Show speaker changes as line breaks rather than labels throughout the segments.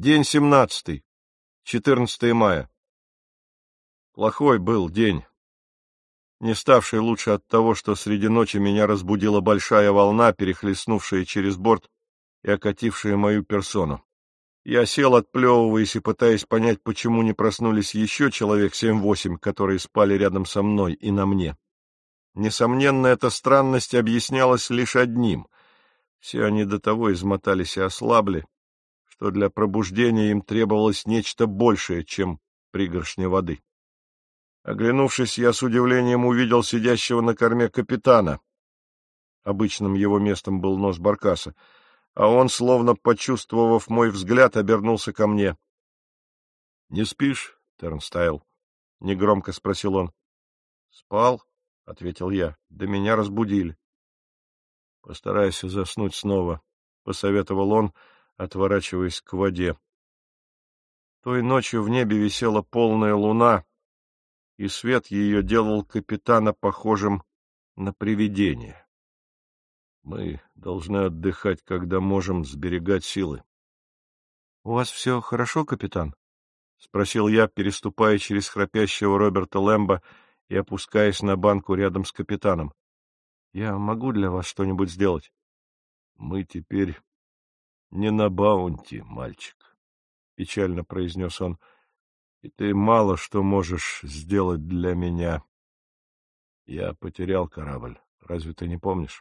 День 17, 14 мая. Плохой был день, не ставший лучше от того, что среди ночи меня разбудила большая волна, перехлестнувшая через борт и окатившая мою персону. Я сел, отплевываясь и пытаясь понять, почему не проснулись еще человек 7-8, которые спали рядом со мной и на мне. Несомненно, эта странность объяснялась лишь одним. Все они до того измотались и ослабли, что для пробуждения им требовалось нечто большее, чем пригоршня воды. Оглянувшись, я с удивлением увидел сидящего на корме капитана. Обычным его местом был нос баркаса, а он, словно почувствовав мой взгляд, обернулся ко мне. — Не спишь, Тернстайл? — негромко спросил он. — Спал, — ответил я, — да меня разбудили. — Постарайся заснуть снова, — посоветовал он, отворачиваясь к воде. Той ночью в небе висела полная луна, и свет ее делал капитана похожим на привидение. Мы должны отдыхать, когда можем сберегать силы. — У вас все хорошо, капитан? — спросил я, переступая через храпящего Роберта Лэмбо и опускаясь на банку рядом с капитаном. — Я могу для вас что-нибудь сделать? — Мы теперь не на баунти, мальчик, — печально произнес он, — и ты мало что можешь сделать для меня. Я потерял корабль. Разве ты не помнишь?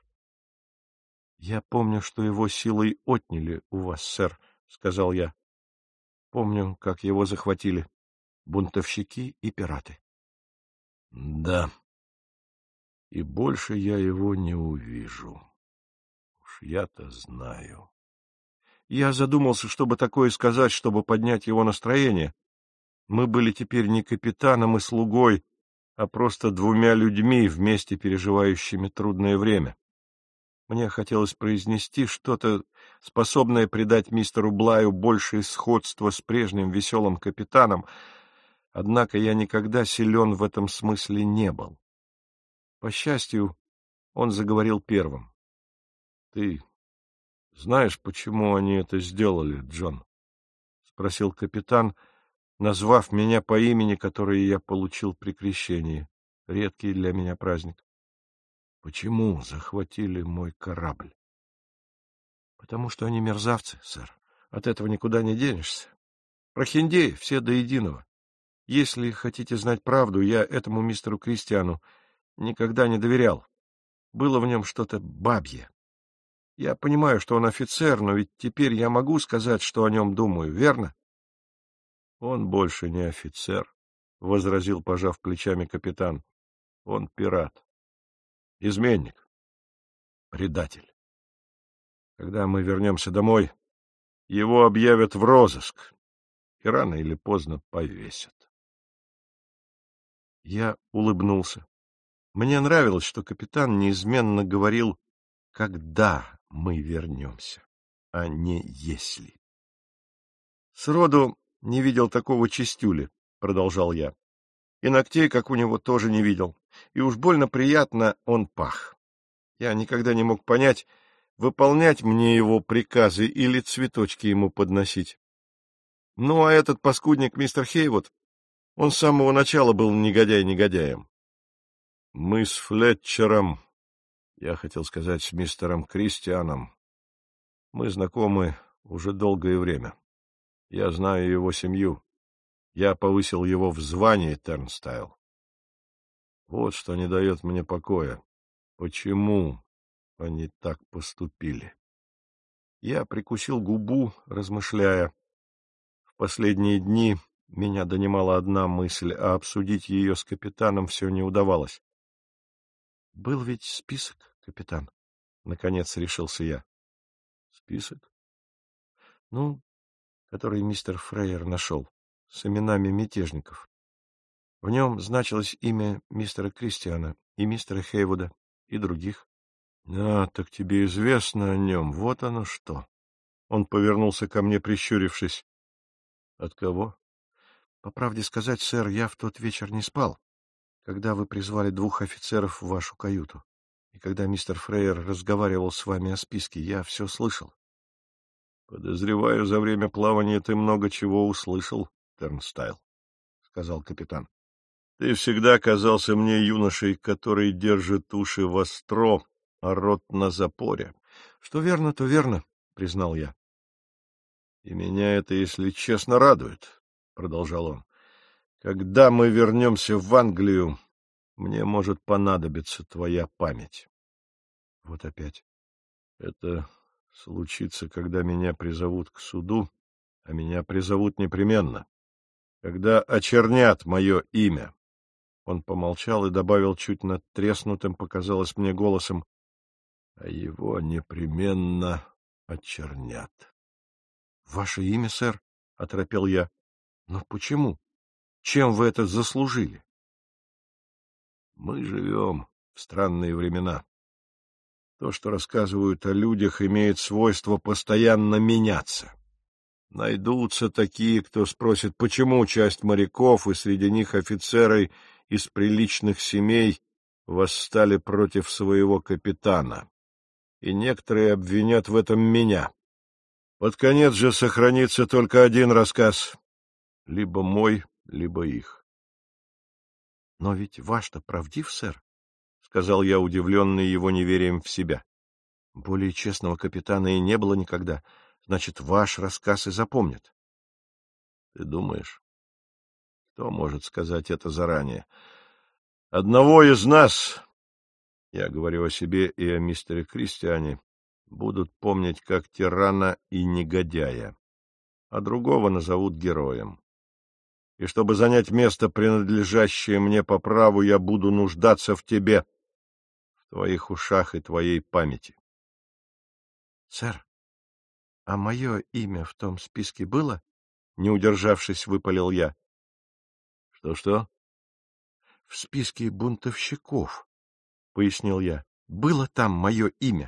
— Я помню, что его силой отняли у вас, сэр, — сказал я. — Помню, как его захватили бунтовщики и пираты. — Да. И больше я его не увижу. Уж я-то знаю. Я задумался, чтобы такое сказать, чтобы поднять его настроение. Мы были теперь не капитаном и слугой, а просто двумя людьми, вместе переживающими трудное время. Мне хотелось произнести что-то, способное придать мистеру Блаю большее сходство с прежним веселым капитаном, однако я никогда силен в этом смысле не был. По счастью, он заговорил первым. — Ты знаешь, почему они это сделали, Джон? — спросил капитан, назвав меня по имени, которое я получил при крещении. Редкий для меня праздник. — Почему захватили мой корабль? — Потому что они мерзавцы, сэр. От этого никуда не денешься. Прохиндеи все до единого. Если хотите знать правду, я этому мистеру Кристиану никогда не доверял. Было в нем что-то бабье. Я понимаю, что он офицер, но ведь теперь я могу сказать, что о нем думаю, верно? — Он больше не офицер, — возразил, пожав плечами капитан. — Он пират. Изменник. Предатель. Когда мы вернемся домой, его объявят в розыск и рано или поздно повесят. Я улыбнулся. Мне нравилось, что капитан неизменно говорил «когда мы вернемся», а не «если». Сроду не видел такого чистюли, — продолжал я. И ногтей, как у него, тоже не видел. И уж больно приятно он пах. Я никогда не мог понять, выполнять мне его приказы или цветочки ему подносить. Ну, а этот паскудник мистер Хейвуд, он с самого начала был негодяй-негодяем. Мы с Флетчером, я хотел сказать, с мистером Кристианом, мы знакомы уже долгое время. Я знаю его семью. Я повысил его в звании, Тернстайл. Вот что не дает мне покоя. Почему они так поступили? Я прикусил губу, размышляя. В последние дни меня донимала одна мысль, а обсудить ее с капитаном все не удавалось. — Был ведь список, капитан? — наконец решился я. — Список? — Ну, который мистер Фрейер нашел, с именами мятежников. В нем значилось имя мистера Кристиана и мистера Хейвуда, и других. — А, так тебе известно о нем, вот оно что. Он повернулся ко мне, прищурившись. — От кого? — По правде сказать, сэр, я в тот вечер не спал, когда вы призвали двух офицеров в вашу каюту. И когда мистер Фрейер разговаривал с вами о списке, я все слышал. — Подозреваю, за время плавания ты много чего услышал, Тернстайл, — сказал капитан. Ты всегда казался мне юношей, который держит уши востро, а рот на запоре. — Что верно, то верно, — признал я. — И меня это, если честно, радует, — продолжал он. — Когда мы вернемся в Англию, мне может понадобиться твоя память. Вот опять. Это случится, когда меня призовут к суду, а меня призовут непременно. Когда очернят мое имя. Он помолчал и добавил чуть надтреснутым, показалось мне, голосом, а его непременно очернят. — Ваше имя, сэр? — оторопел я. — Но почему? Чем вы это заслужили? — Мы живем в странные времена. То, что рассказывают о людях, имеет свойство постоянно меняться. Найдутся такие, кто спросит, почему часть моряков, и среди них офицеры из приличных семей, восстали против своего капитана. И некоторые обвинят в этом меня. Под конец же сохранится только один рассказ. Либо мой, либо их. — Но ведь ваш-то правдив, сэр, — сказал я, удивленный его неверием в себя. — Более честного капитана и не было никогда. Значит, ваш рассказ и запомнят. — Ты думаешь? Кто может сказать это заранее? Одного из нас, я говорю о себе и о мистере Кристиане, будут помнить как тирана и негодяя, а другого назовут героем. И чтобы занять место, принадлежащее мне по праву, я буду нуждаться в тебе, в твоих ушах и твоей памяти. — Сэр, а мое имя в том списке было? — не удержавшись, выпалил я. — Что-что? — В списке бунтовщиков, — пояснил я. — Было там мое имя.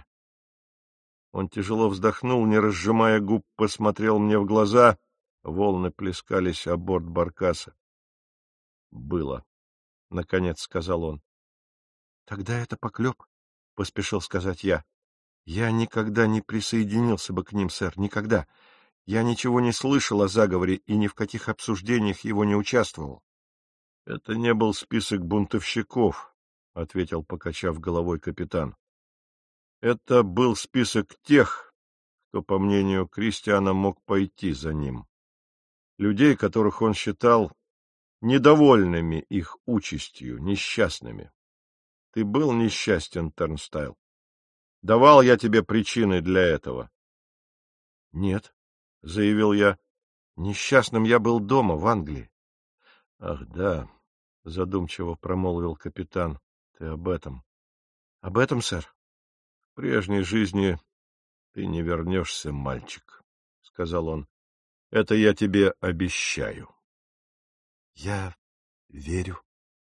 Он тяжело вздохнул, не разжимая губ, посмотрел мне в глаза. Волны плескались о борт баркаса. — Было, — наконец сказал он. — Тогда это поклеп, — поспешил сказать я. — Я никогда не присоединился бы к ним, сэр, никогда. Я ничего не слышал о заговоре и ни в каких обсуждениях его не участвовал. — Это не был список бунтовщиков, — ответил, покачав головой капитан. — Это был список тех, кто, по мнению Кристиана, мог пойти за ним. Людей, которых он считал недовольными их участью, несчастными. Ты был несчастен, Тернстайл? Давал я тебе причины для этого? — Нет, — заявил я. — Несчастным я был дома, в Англии. — Ах, да, — задумчиво промолвил капитан. — Ты об этом. — Об этом, сэр? — В прежней жизни ты не вернешься, мальчик, — сказал он. — Это я тебе обещаю. — Я верю.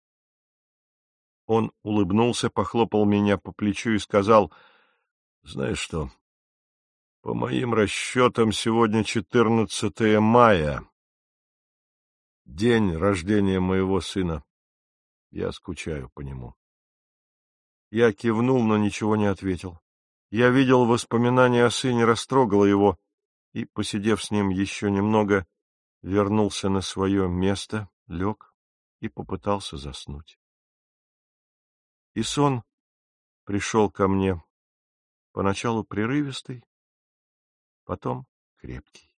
Он улыбнулся, похлопал меня по плечу и сказал, — Знаешь что, по моим расчетам, сегодня 14 мая, день рождения моего сына. Я скучаю по нему. Я кивнул, но ничего не ответил. Я видел, воспоминание о сыне растрогало его, и, посидев с ним еще немного, вернулся на свое место, лег и попытался заснуть. И сон пришел ко мне, поначалу прерывистый, потом крепкий.